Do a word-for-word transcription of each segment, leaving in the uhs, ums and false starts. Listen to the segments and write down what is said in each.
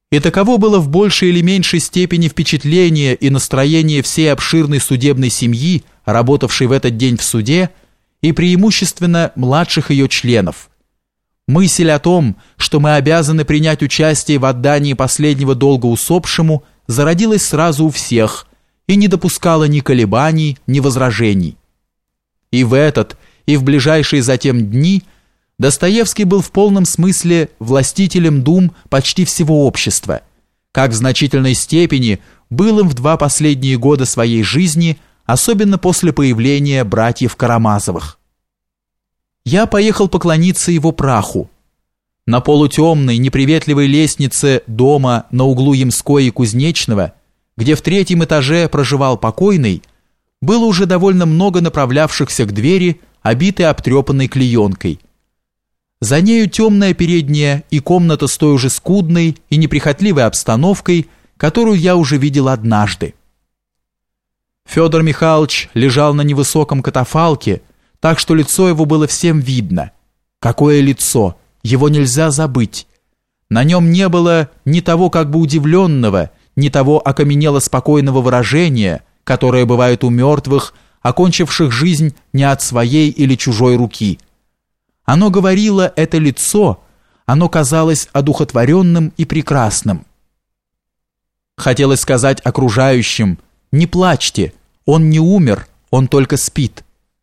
И таково было в большей или меньшей степени впечатление и настроение всей обширной судебной семьи, работавшей в этот день в суде, и преимущественно младших ее членов. Мысль о том, что мы обязаны принять участие в отдании последнего долга усопшему, зародилась сразу у всех и не допускала ни колебаний, ни возражений. И в этот, и в ближайшие затем дни Достоевский был в полном смысле властителем дум почти всего общества, как в значительной степени был им в два последние года своей жизни, особенно после появления братьев Карамазовых. Я поехал поклониться его праху. На полутемной, неприветливой лестнице дома на углу Ямской и Кузнечного, где в третьем этаже проживал покойный, было уже довольно много направлявшихся к двери, обитой обтрепанной клеенкой. За нею темная передняя и комната с той уже скудной и неприхотливой обстановкой, которую я уже видел однажды. Федор Михайлович лежал на невысоком катафалке, так что лицо его было всем видно. Какое лицо! Его нельзя забыть. На нем не было ни того как бы удивленного, ни того окаменело спокойного выражения, которое бывает у мертвых, окончивших жизнь не от своей или чужой руки. Оно говорило, это лицо, оно казалось одухотворенным и прекрасным. Хотелось сказать окружающим: не плачьте, он не умер, он только спит.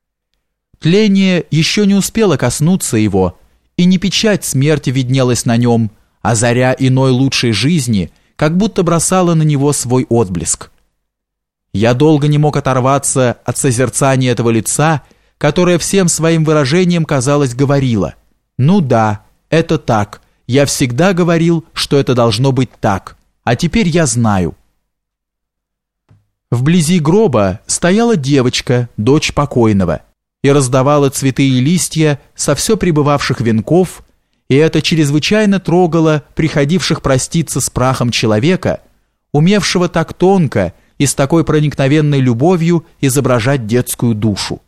Тление еще не успело коснуться его, и не печать смерти виднелась на нем, а заря иной лучшей жизни как будто бросала на него свой отблеск. Я долго не мог оторваться от созерцания этого лица, которое всем своим выражением, казалось, говорило: «Ну да, это так, я всегда говорил, что это должно быть так, а теперь я знаю». Вблизи гроба стояла девочка, дочь покойного, и раздавала цветы и листья со все пребывавших венков, и это чрезвычайно трогало приходивших проститься с прахом человека, умевшего так тонко и с такой проникновенной любовью изображать детскую душу.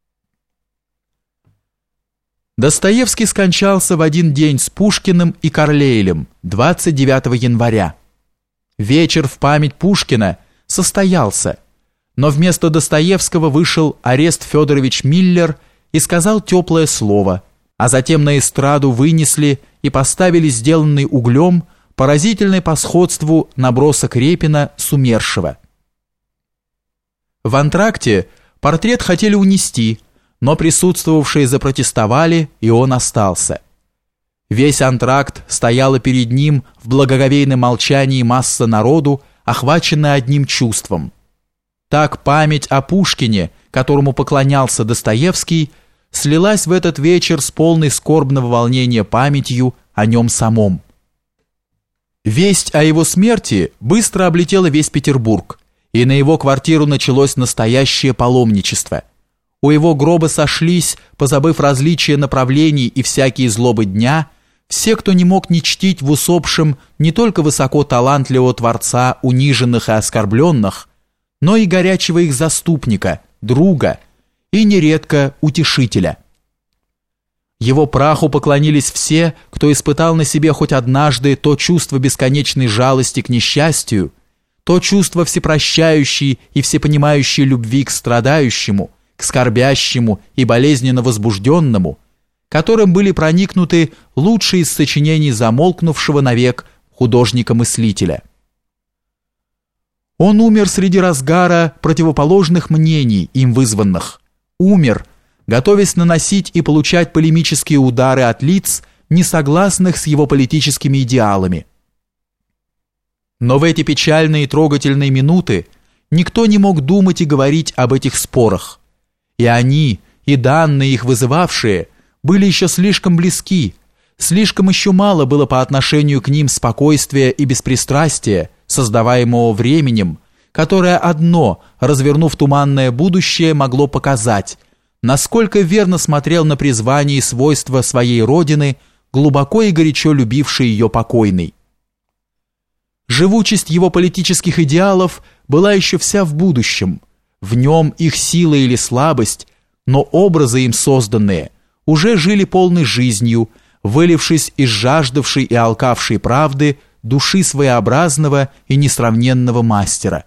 Достоевский скончался в один день с Пушкиным и Карлейлем, двадцать девятого января. Вечер в память Пушкина состоялся, но вместо Достоевского вышел Орест Федорович Миллер и сказал теплое слово, а затем на эстраду вынесли и поставили сделанный углем поразительный по сходству набросок Репина с умершего. В антракте портрет хотели унести, но присутствовавшие запротестовали, и он остался. Весь антракт стояла перед ним в благоговейном молчании масса народу, охваченная одним чувством. Так память о Пушкине, которому поклонялся Достоевский, слилась в этот вечер с полной скорбного волнения памятью о нем самом. Весть о его смерти быстро облетела весь Петербург, и на его квартиру началось настоящее паломничество. У его гроба сошлись, позабыв различия направлений и всякие злобы дня, все, кто не мог не чтить в усопшем не только высоко талантливого творца униженных и оскорбленных, но и горячего их заступника, друга и нередко утешителя. Его праху поклонились все, кто испытал на себе хоть однажды то чувство бесконечной жалости к несчастью, то чувство всепрощающей и всепонимающей любви к страдающему, к скорбящему и болезненно возбужденному, которым были проникнуты лучшие из сочинений замолкнувшего навек художника-мыслителя. Он умер среди разгара противоположных мнений, им вызванных. Умер, готовясь наносить и получать полемические удары от лиц, не согласных с его политическими идеалами. Но в эти печальные и трогательные минуты никто не мог думать и говорить об этих спорах. И они, и данные их вызывавшие, были еще слишком близки, слишком еще мало было по отношению к ним спокойствия и беспристрастия, создаваемого временем, которое одно, развернув туманное будущее, могло показать, насколько верно смотрел на призвание и свойства своей родины глубоко и горячо любивший ее покойный. Живучесть его политических идеалов была еще вся в будущем, в нем их сила или слабость, но образы им созданные уже жили полной жизнью, вылившись из жаждавшей и алкавшей правды души своеобразного и несравненного мастера.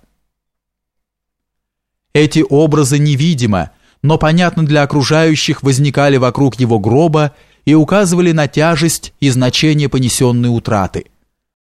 Эти образы невидимо, но понятно для окружающих возникали вокруг его гроба и указывали на тяжесть и значение понесенной утраты.